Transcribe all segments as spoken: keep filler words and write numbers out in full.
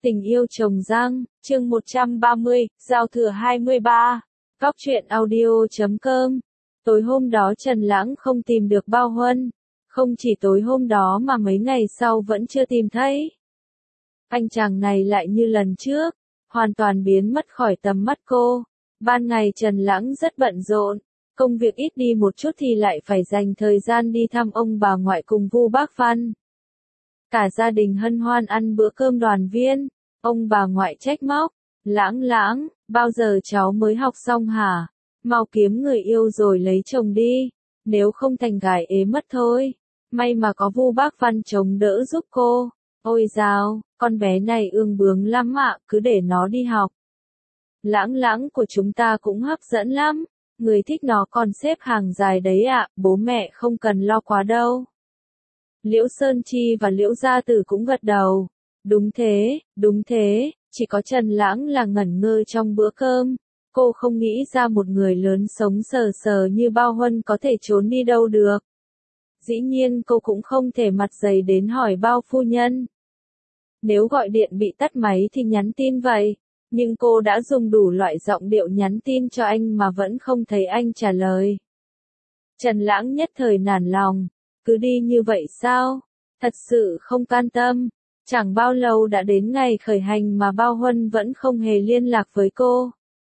Tình yêu trồng răng, chương một trăm ba mươi, giao thừa hai mươi ba. Góc truyện audio chấm com. Tối hôm đó Trần Lãng không tìm được Bao Huân. Không chỉ tối hôm đó mà mấy ngày sau vẫn chưa tìm thấy. Anh chàng này lại như lần trước, hoàn toàn biến mất khỏi tầm mắt cô. Ban ngày Trần Lãng rất bận rộn, công việc ít đi một chút thì lại phải dành thời gian đi thăm ông bà ngoại cùng Vu Bác Văn. Cả gia đình hân hoan ăn bữa cơm đoàn viên, ông bà ngoại trách móc, Lãng Lãng, bao giờ cháu mới học xong hả? Mau kiếm người yêu rồi lấy chồng đi, nếu không thành gái ế mất thôi. May mà có Vu Bác Văn chống đỡ giúp cô. Ôi dào, con bé này ương bướng lắm ạ, cứ để nó đi học. Lãng Lãng của chúng ta cũng hấp dẫn lắm, người thích nó còn xếp hàng dài đấy ạ, bố mẹ không cần lo quá đâu. Liễu Sơn Chi và Liễu Gia Tử cũng gật đầu. Đúng thế, đúng thế, chỉ có Trần Lãng là ngẩn ngơ trong bữa cơm. Cô không nghĩ ra một người lớn sống sờ sờ như Bao Huân có thể trốn đi đâu được. Dĩ nhiên cô cũng không thể mặt dày đến hỏi Bao phu nhân. Nếu gọi điện bị tắt máy thì nhắn tin vậy. Nhưng cô đã dùng đủ loại giọng điệu nhắn tin cho anh mà vẫn không thấy anh trả lời. Trần Lãng nhất thời nản lòng. Cứ đi như vậy sao? Thật sự không can tâm. Chẳng bao lâu đã đến ngày khởi hành mà Bao Huân vẫn không hề liên lạc với cô.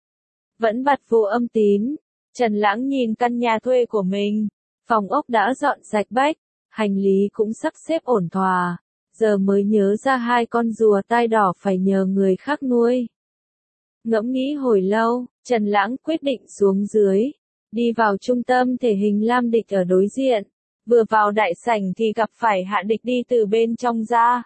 Vẫn bật vô âm tín. Trần Lãng nhìn căn nhà thuê của mình. Phòng ốc đã dọn sạch bách. Hành lý cũng sắp xếp ổn thỏa. Giờ mới nhớ ra hai con rùa tai đỏ phải nhờ người khác nuôi. Ngẫm nghĩ hồi lâu, Trần Lãng quyết định xuống dưới. Đi vào trung tâm thể hình Lam Địch ở đối diện. Vừa vào đại sảnh thì gặp phải Hạ Địch đi từ bên trong ra.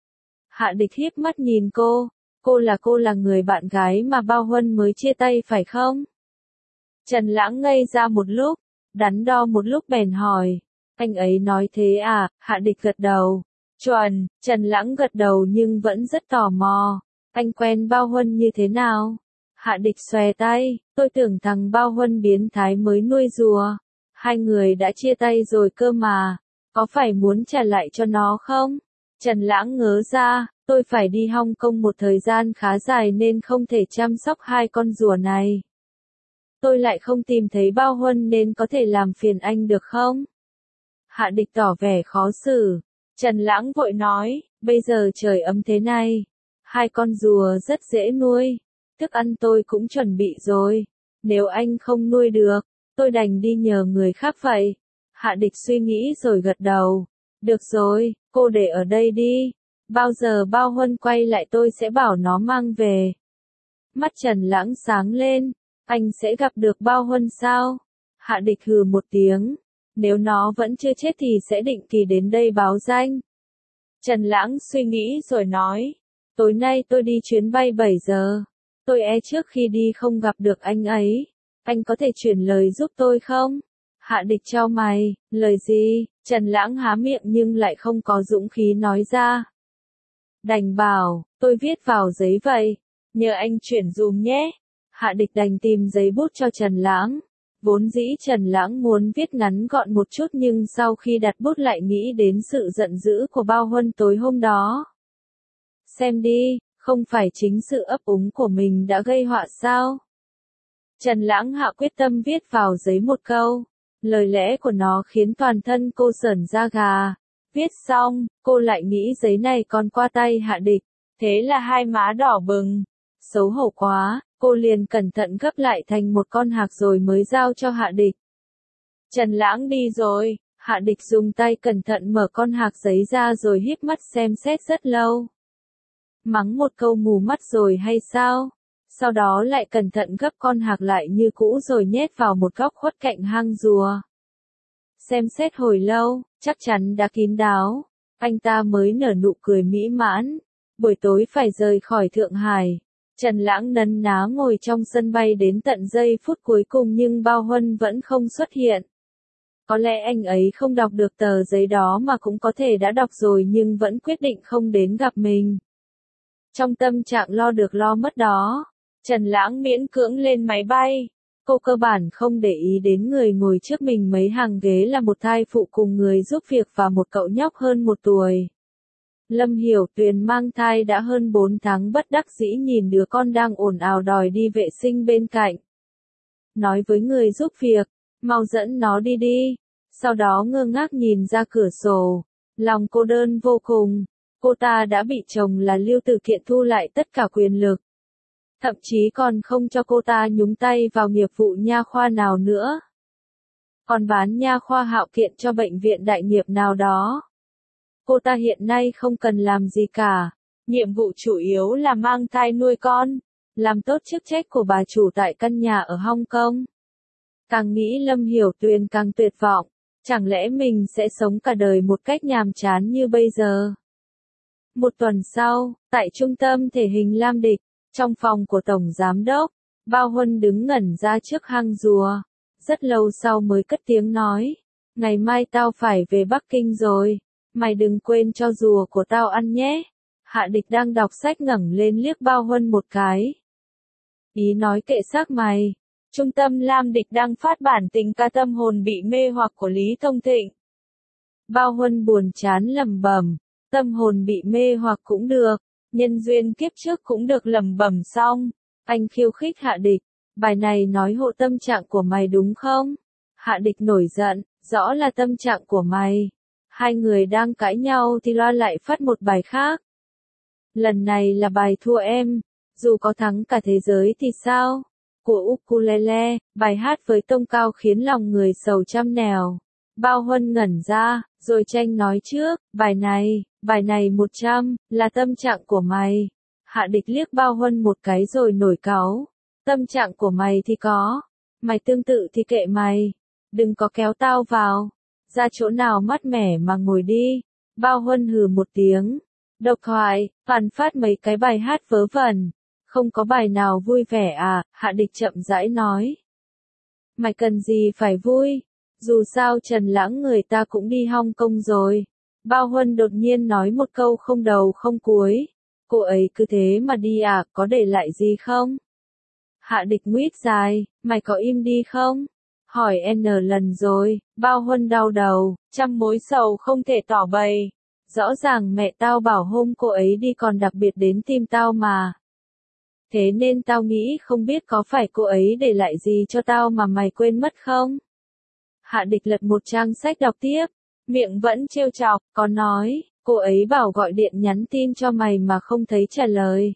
Hạ Địch hiếp mắt nhìn cô, cô là cô là người bạn gái mà Bao Huân mới chia tay phải không? Trần Lãng ngây ra một lúc, đắn đo một lúc bèn hỏi, anh ấy nói thế à? Hạ Địch gật đầu. Chuẩn, Trần Lãng gật đầu nhưng vẫn rất tò mò, anh quen Bao Huân như thế nào? Hạ Địch xòe tay, tôi tưởng thằng Bao Huân biến thái mới nuôi rùa. Hai người đã chia tay rồi cơ mà, có phải muốn trả lại cho nó không? Trần Lãng ngớ ra, tôi phải đi Hong Kong một thời gian khá dài nên không thể chăm sóc hai con rùa này. Tôi lại không tìm thấy Bao Huân nên có thể làm phiền anh được không? Hạ Địch tỏ vẻ khó xử. Trần Lãng vội nói, bây giờ trời ấm thế này, hai con rùa rất dễ nuôi, thức ăn tôi cũng chuẩn bị rồi, nếu anh không nuôi được, tôi đành đi nhờ người khác vậy. Hạ Địch suy nghĩ rồi gật đầu. Được rồi, cô để ở đây đi. Bao giờ Bao Huân quay lại tôi sẽ bảo nó mang về. Mắt Trần Lãng sáng lên. Anh sẽ gặp được Bao Huân sao? Hạ Địch hừ một tiếng. Nếu nó vẫn chưa chết thì sẽ định kỳ đến đây báo danh. Trần Lãng suy nghĩ rồi nói. Tối nay tôi đi chuyến bay bảy giờ. Tôi e trước khi đi không gặp được anh ấy. Anh có thể chuyển lời giúp tôi không? Hạ Địch chau mày, lời gì? Trần Lãng há miệng nhưng lại không có dũng khí nói ra. Đành bảo, tôi viết vào giấy vậy, nhờ anh chuyển dùm nhé. Hạ Địch đành tìm giấy bút cho Trần Lãng. Vốn dĩ Trần Lãng muốn viết ngắn gọn một chút nhưng sau khi đặt bút lại nghĩ đến sự giận dữ của Bao Huân tối hôm đó. Xem đi, không phải chính sự ấp úng của mình đã gây họa sao? Trần Lãng hạ quyết tâm viết vào giấy một câu. Lời lẽ của nó khiến toàn thân cô sởn da gà. Viết xong, cô lại nghĩ giấy này còn qua tay Hạ Địch. Thế là hai má đỏ bừng. Xấu hổ quá, cô liền cẩn thận gấp lại thành một con hạc rồi mới giao cho Hạ Địch. Trần Lãng đi rồi, Hạ Địch dùng tay cẩn thận mở con hạc giấy ra rồi híp mắt xem xét rất lâu. Mắng một câu mù mắt rồi hay sao? Sau đó lại cẩn thận gấp con hạc lại như cũ rồi nhét vào một góc khuất cạnh hang rùa. Xem xét hồi lâu, chắc chắn đã kín đáo, anh ta mới nở nụ cười mỹ mãn. Buổi tối phải rời khỏi Thượng Hải. Trần Lãng nấn ná ngồi trong sân bay đến tận giây phút cuối cùng nhưng Bao Huân vẫn không xuất hiện. Có lẽ anh ấy không đọc được tờ giấy đó mà cũng có thể đã đọc rồi nhưng vẫn quyết định không đến gặp mình. Trong tâm trạng lo được lo mất đó, Trần Lãng miễn cưỡng lên máy bay. Cô cơ bản không để ý đến người ngồi trước mình mấy hàng ghế là một thai phụ cùng người giúp việc và một cậu nhóc hơn một tuổi. Lâm Hiểu Tuyền mang thai đã hơn bốn tháng bất đắc dĩ nhìn đứa con đang ồn ào đòi đi vệ sinh bên cạnh. Nói với người giúp việc, mau dẫn nó đi đi. Sau đó ngơ ngác nhìn ra cửa sổ, lòng cô đơn vô cùng. Cô ta đã bị chồng là Lưu Tử Kiện thu lại tất cả quyền lực. Thậm chí còn không cho cô ta nhúng tay vào nghiệp vụ nha khoa nào nữa. Còn bán nha khoa Hạo Kiện cho bệnh viện đại nghiệp nào đó. Cô ta hiện nay không cần làm gì cả. Nhiệm vụ chủ yếu là mang thai nuôi con, làm tốt chức trách của bà chủ tại căn nhà ở Hong Kong. Càng nghĩ Lâm Hiểu Tuyền càng tuyệt vọng. Chẳng lẽ mình sẽ sống cả đời một cách nhàm chán như bây giờ? Một tuần sau, tại trung tâm thể hình Lam Địch, trong phòng của Tổng Giám Đốc, Bao Huân đứng ngẩn ra trước hang rùa. Rất lâu sau mới cất tiếng nói, ngày mai tao phải về Bắc Kinh rồi, mày đừng quên cho rùa của tao ăn nhé. Hạ Địch đang đọc sách ngẩng lên liếc Bao Huân một cái. Ý nói kệ xác mày. Trung tâm Lam Địch đang phát bản tình ca Tâm hồn bị mê hoặc của Lý Thông Thịnh. Bao Huân buồn chán lẩm bẩm, tâm hồn bị mê hoặc cũng được, nhân duyên kiếp trước cũng được lẩm bẩm xong. Anh khiêu khích Hạ Địch, bài này nói hộ tâm trạng của mày đúng không? Hạ Địch nổi giận, rõ là tâm trạng của mày. Hai người đang cãi nhau thì loa lại phát một bài khác. Lần này là bài thua em, dù có thắng cả thế giới thì sao? Của Ukulele, bài hát với tông cao khiến lòng người sầu trăm nẻo. Bao Huân ngẩn ra, rồi tranh nói trước, bài này, bài này một trăm, là tâm trạng của mày. Hạ Địch liếc Bao Huân một cái rồi nổi cáu. Tâm trạng của mày thì có, mày tương tự thì kệ mày. Đừng có kéo tao vào, ra chỗ nào mát mẻ mà ngồi đi. Bao Huân hừ một tiếng. Độc thoại, phàn phát mấy cái bài hát vớ vẩn. Không có bài nào vui vẻ à, Hạ Địch chậm rãi nói. Mày cần gì phải vui, dù sao Trần Lãng người ta cũng đi Hong Kong rồi. Bao Huân đột nhiên nói một câu không đầu không cuối. Cô ấy cứ thế mà đi à, có để lại gì không? Hạ Địch nguyết dài, mày có im đi không? Hỏi N lần rồi, Bao Huân đau đầu, trăm mối sầu không thể tỏ bày. Rõ ràng mẹ tao bảo hôm cô ấy đi còn đặc biệt đến tìm tao mà. Thế nên tao nghĩ không biết có phải cô ấy để lại gì cho tao mà mày quên mất không? Hạ Địch lật một trang sách đọc tiếp, miệng vẫn trêu chọc, có nói, cô ấy bảo gọi điện nhắn tin cho mày mà không thấy trả lời.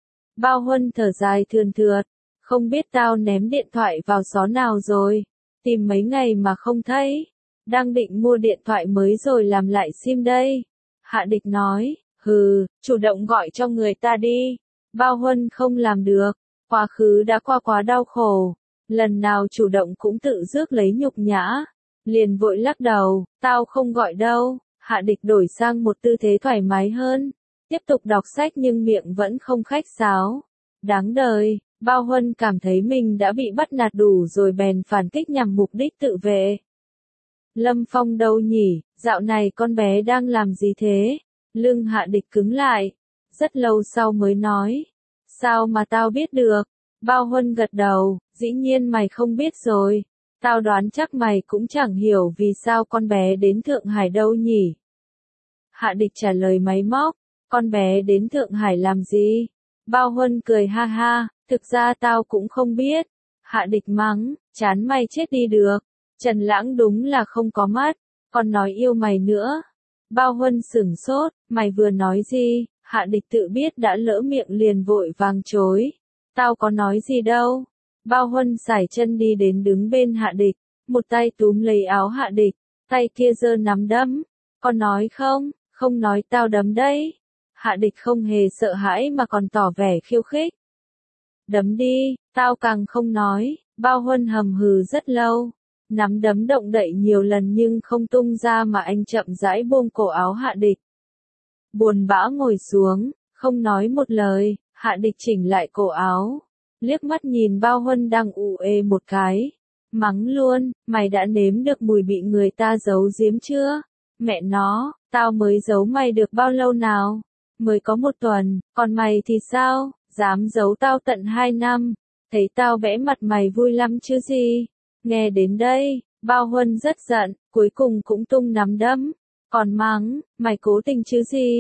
Bao Huân thở dài thườn thượt, không biết tao ném điện thoại vào xó nào rồi, tìm mấy ngày mà không thấy, đang định mua điện thoại mới rồi làm lại sim đây. Hạ Địch nói, hừ, chủ động gọi cho người ta đi. Bao Huân không làm được, quá khứ đã qua quá đau khổ, lần nào chủ động cũng tự rước lấy nhục nhã, liền vội lắc đầu, tao không gọi đâu. Hạ Địch đổi sang một tư thế thoải mái hơn, tiếp tục đọc sách nhưng miệng vẫn không khách sáo. Đáng đời, Bao Huân cảm thấy mình đã bị bắt nạt đủ rồi bèn phản kích nhằm mục đích tự vệ. Lâm Phong đâu nhỉ, dạo này con bé đang làm gì thế? Lưng Hạ Địch cứng lại. Rất lâu sau mới nói, sao mà tao biết được? Bao Huân gật đầu, dĩ nhiên mày không biết rồi, tao đoán chắc mày cũng chẳng hiểu vì sao con bé đến Thượng Hải đâu nhỉ? Hạ Địch trả lời máy móc, con bé đến Thượng Hải làm gì? Bao Huân cười ha ha, thực ra tao cũng không biết. Hạ Địch mắng, chán mày chết đi được, Trần Lãng đúng là không có mắt, còn nói yêu mày nữa. Bao Huân sửng sốt, mày vừa nói gì? Hạ Địch tự biết đã lỡ miệng liền vội vàng chối. Tao có nói gì đâu. Bao Huân sải chân đi đến đứng bên Hạ Địch, một tay túm lấy áo Hạ Địch, tay kia giơ nắm đấm. Có nói không? Không nói tao đấm đấy. Hạ Địch không hề sợ hãi mà còn tỏ vẻ khiêu khích. Đấm đi, tao càng không nói. Bao Huân hầm hừ rất lâu. Nắm đấm động đậy nhiều lần nhưng không tung ra mà anh chậm rãi buông cổ áo Hạ Địch. Buồn bã ngồi xuống, không nói một lời, Hạ Địch chỉnh lại cổ áo. Liếc mắt nhìn Bao Huân đang ù ê một cái. Mắng luôn, mày đã nếm được mùi bị người ta giấu giếm chưa? Mẹ nó, tao mới giấu mày được bao lâu nào? Mới có một tuần, còn mày thì sao? Dám giấu tao tận hai năm. Thấy tao vẽ mặt mày vui lắm chứ gì? Nghe đến đây, Bao Huân rất giận, cuối cùng cũng tung nắm đấm. Còn mắng, mày cố tình chứ gì?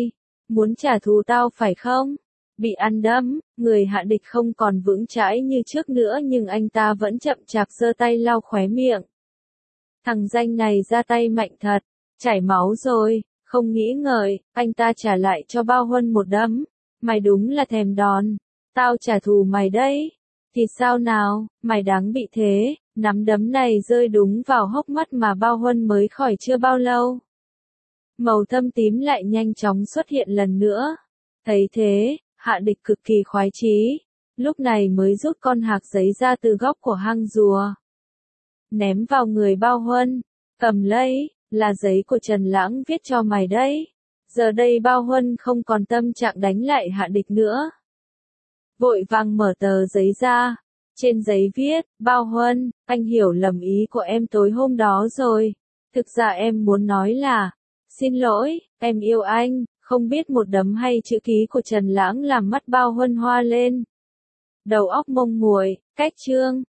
Muốn trả thù tao phải không? Bị ăn đấm, người Hạ Địch không còn vững chãi như trước nữa nhưng anh ta vẫn chậm chạp giơ tay lau khóe miệng. Thằng danh này ra tay mạnh thật, chảy máu rồi, không nghĩ ngợi, anh ta trả lại cho Bao Huân một đấm. Mày đúng là thèm đòn, tao trả thù mày đấy. Thì sao nào, mày đáng bị thế, nắm đấm này rơi đúng vào hốc mắt mà Bao Huân mới khỏi chưa bao lâu. Màu thâm tím lại nhanh chóng xuất hiện lần nữa. Thấy thế, Hạ Địch cực kỳ khoái chí, lúc này mới rút con hạc giấy ra từ góc của hang rùa. Ném vào người Bao Huân, cầm lấy, là giấy của Trần Lãng viết cho mày đấy. Giờ đây Bao Huân không còn tâm trạng đánh lại Hạ Địch nữa. Vội vàng mở tờ giấy ra, trên giấy viết, Bao Huân, anh hiểu lầm ý của em tối hôm đó rồi. Thực ra em muốn nói là, xin lỗi, em yêu anh. Không biết một đấm hay chữ ký của Trần Lãng làm mắt Bao Huân hoa lên. Đầu óc mông muội, cách chương.